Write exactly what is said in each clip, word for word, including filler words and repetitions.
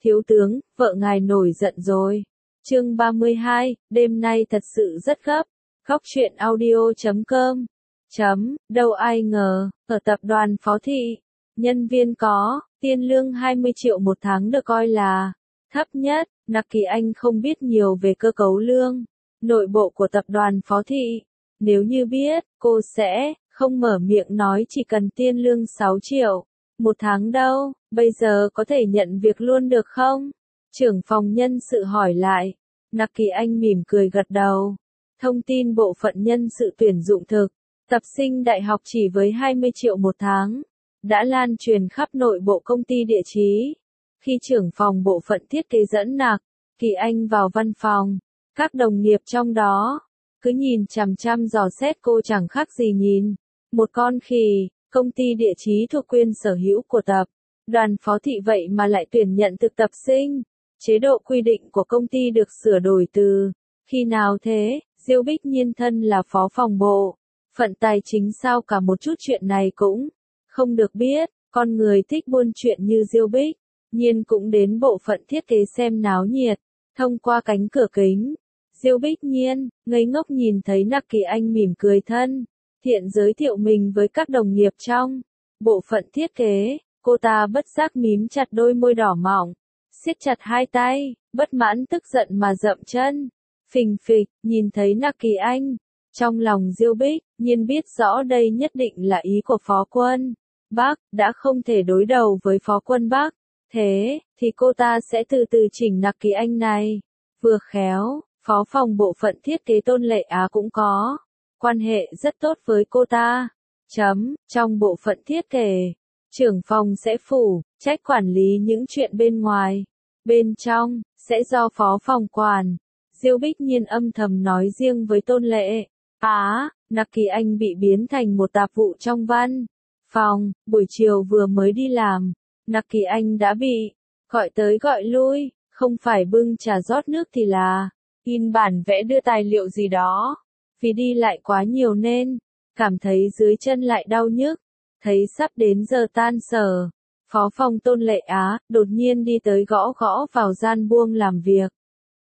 Thiếu tướng, vợ ngài nổi giận rồi. Chương ba mươi hai, đêm nay thật sự rất gấp. Góc truyện audio chấm com. Chấm, đâu ai ngờ, ở tập đoàn Phó Thị, nhân viên có, tiền lương hai mươi triệu một tháng được coi là thấp nhất. Nặc Kỳ Anh không biết nhiều về cơ cấu lương, nội bộ của tập đoàn Phó Thị. Nếu như biết, cô sẽ không mở miệng nói chỉ cần tiền lương sáu triệu một tháng đâu, bây giờ có thể nhận việc luôn được không? Trưởng phòng nhân sự hỏi lại. Nặc Kỳ Anh mỉm cười gật đầu. Thông tin bộ phận nhân sự tuyển dụng thực tập sinh đại học chỉ với hai mươi triệu một tháng, đã lan truyền khắp nội bộ công ty địa chí. Khi trưởng phòng bộ phận thiết kế dẫn Nặc Kỳ Anh vào văn phòng, các đồng nghiệp trong đó cứ nhìn chằm chằm dò xét cô chẳng khác gì nhìn một con khỉ. Công ty địa chí thuộc quyền sở hữu của tập đoàn Phó Thị vậy mà lại tuyển nhận thực tập sinh. Chế độ quy định của công ty được sửa đổi từ khi nào thế? Diêu Bích Nhiên thân là phó phòng bộ phận tài chính sao cả một chút chuyện này cũng không được biết. Con người thích buôn chuyện như Diêu Bích Nhiên cũng đến bộ phận thiết kế xem náo nhiệt. Thông qua cánh cửa kính, Diêu Bích Nhiên ngây ngốc nhìn thấy Nặc Kỳ Anh mỉm cười thân thiện giới thiệu mình với các đồng nghiệp trong bộ phận thiết kế. Cô ta bất giác mím chặt đôi môi đỏ mọng, siết chặt hai tay, bất mãn tức giận mà dậm chân. Phình phịch, nhìn thấy Nặc Kỳ Anh, trong lòng Diêu Bích Nhiên biết rõ đây nhất định là ý của Phó Quân Bắc, đã không thể đối đầu với Phó Quân Bắc, thế thì cô ta sẽ từ từ chỉnh Nặc Kỳ Anh này. Vừa khéo, phó phòng bộ phận thiết kế Tôn Lệ Á cũng có quan hệ rất tốt với cô ta. Chấm, trong bộ phận thiết kế, trưởng phòng sẽ phụ trách quản lý những chuyện bên ngoài, bên trong sẽ do phó phòng quản. Diêu Bích Nhiên âm thầm nói riêng với Tôn Lệ Á. Nặc Kỳ Anh bị biến thành một tạp vụ trong văn phòng. Buổi chiều vừa mới đi làm, Nặc Kỳ Anh đã bị gọi tới gọi lui, không phải bưng trà rót nước thì là in bản vẽ đưa tài liệu gì đó. Vì đi lại quá nhiều nên cảm thấy dưới chân lại đau nhức. Thấy sắp đến giờ tan sở, phó phòng Tôn Lệ Á đột nhiên đi tới gõ gõ vào gian buông làm việc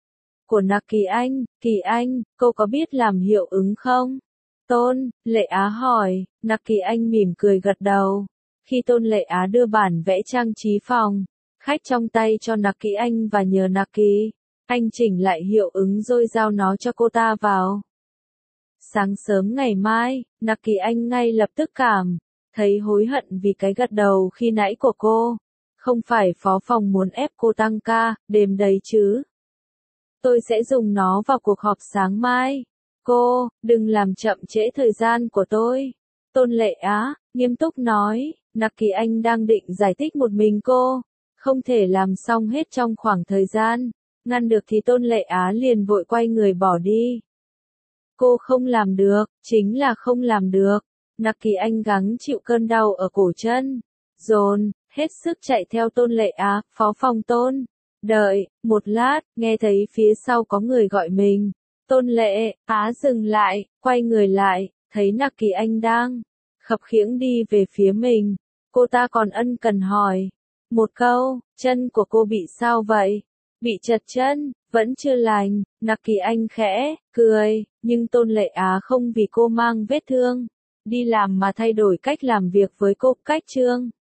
của Nặc Kỳ Anh. Kỳ Anh, cô có biết làm hiệu ứng không? Tôn Lệ Á hỏi. Nặc Kỳ Anh mỉm cười gật đầu. Khi Tôn Lệ Á đưa bản vẽ trang trí phòng khách trong tay cho Nặc Kỳ Anh và nhờ Nặc Kỳ Anh chỉnh lại hiệu ứng rồi giao nó cho cô ta vào. Sáng sớm ngày mai, Nặc Kỳ Anh ngay lập tức cảm thấy hối hận vì cái gật đầu khi nãy của cô. Không phải phó phòng muốn ép cô tăng ca đêm đấy chứ? Tôi sẽ dùng nó vào cuộc họp sáng mai. Cô, đừng làm chậm trễ thời gian của tôi. Tôn Lệ Á nghiêm túc nói. Nặc Kỳ Anh đang định giải thích một mình cô không thể làm xong hết trong khoảng thời gian ngăn được thì Tôn Lệ Á liền vội quay người bỏ đi. Cô không làm được, chính là không làm được. Nặc Kỳ Anh gắng chịu cơn đau ở cổ chân, dồn hết sức chạy theo Tôn Lệ Á. Phó phòng Tôn. Đợi một lát, nghe thấy phía sau có người gọi mình. Tôn Lệ Á dừng lại, quay người lại, thấy Nặc Kỳ Anh đang khập khiễng đi về phía mình. Cô ta còn ân cần hỏi một câu, chân của cô bị sao vậy? Bị trật chân, vẫn chưa lành. Nặc Kỳ Anh khẽ cười, nhưng Tôn Lệ Á không vì cô mang vết thương đi làm mà thay đổi cách làm việc với cô. Cách chương